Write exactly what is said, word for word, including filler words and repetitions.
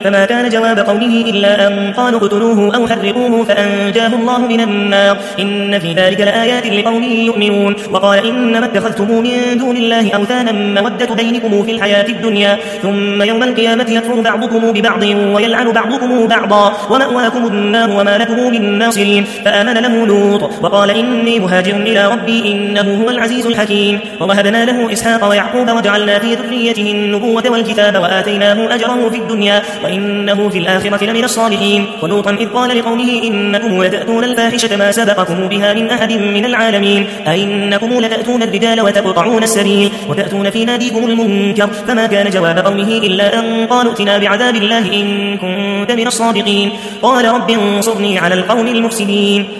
فما كان جواب قومه إلا أن قالوا اقتلوه أو حرقوه فأنجاه الله من النار إن في ذلك لآيات لقوم يؤمنون وقال إنما اتخذتم من دون الله أوثانا مودة بينكم في الحياة الدنيا ثم يوم القيامة يكفر بعضكم ببعض ويلعن بعضكم بعضا ومأواكم النار وما لكم من ناصرين فآمن له لوط وقال إني مهاجر إلى ربي إنه هو العزيز الحكيم ووهبنا له إسحاق ويعقوب وجعلنا في ذريته النبوة والكتاب وآتيناه أجره في الدنيا وإنه في الآخرة لمن الصالحين ولوطا إذ قال لقومه إنكم لتأتون الفاحشة ما سبقكم بها من أحد من العالمين أئنكم لتأتون الرجال وتقطعون السبيل وتأتون في ناديكم المنكر فما كان جواب قومه إلا أن قالوا ائتنا بعذاب الله إن كنت من الصادقين قال رب انصرني على القوم المفسدين